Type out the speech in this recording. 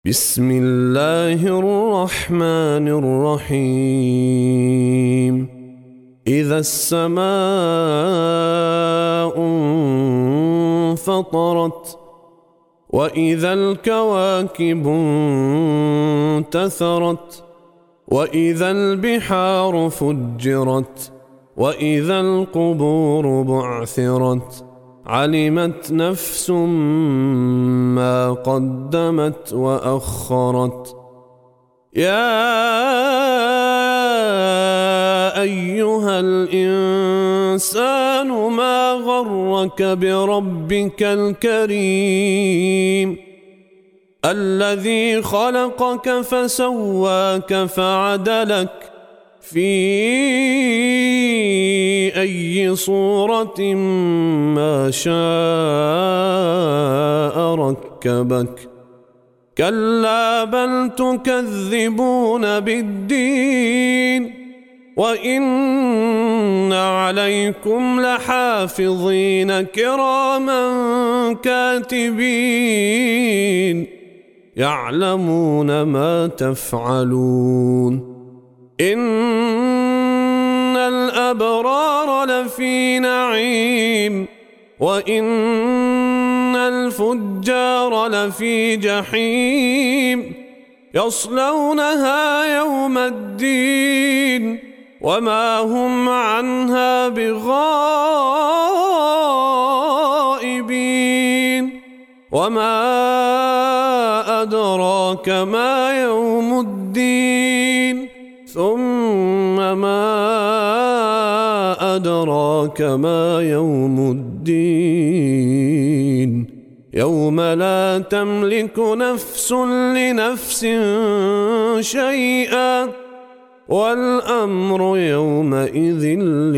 بسم الله الرحمن الرحيم إذا السماء انفطرت وإذا الكواكب انتثرت وإذا البحار فجرت وإذا القبور بعثرت علمت نفس ما قدمت وأخرت يا أيها الإنسان ما غرك بربك الكريم الذي خلقك فسواك فعدلك في أي صورة ما شاء ركبك كلا بل تكذبون بالدين وإن عليكم لحافظين كراما كاتبين يعلمون ما تفعلون إن الأبرار لفي نعيم وإن الفجار لفي جحيم يصلونها يوم الدين وما هم عنها بغائبين وما أدراك ما يوم الدين ثم ما أدراك ما يوم الدين يوم لا تملك نفس لنفس شيئا والأمر يومئذ